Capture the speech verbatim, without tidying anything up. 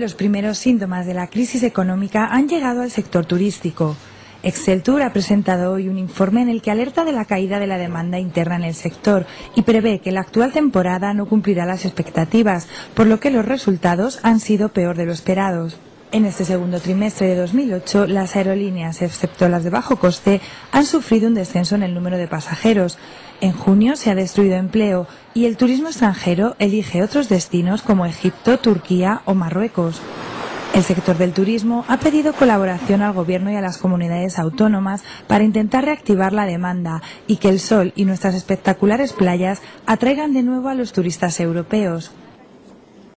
Los primeros síntomas de la crisis económica han llegado al sector turístico. Exceltur ha presentado hoy un informe en el que alerta de la caída de la demanda interna en el sector y prevé que la actual temporada no cumplirá las expectativas, por lo que los resultados han sido peor de lo esperados. En este segundo trimestre de dos mil ocho, las aerolíneas, excepto las de bajo coste, han sufrido un descenso en el número de pasajeros. En junio se ha destruido empleo y el turismo extranjero elige otros destinos como Egipto, Turquía o Marruecos. El sector del turismo ha pedido colaboración al Gobierno y a las comunidades autónomas para intentar reactivar la demanda y que el sol y nuestras espectaculares playas atraigan de nuevo a los turistas europeos.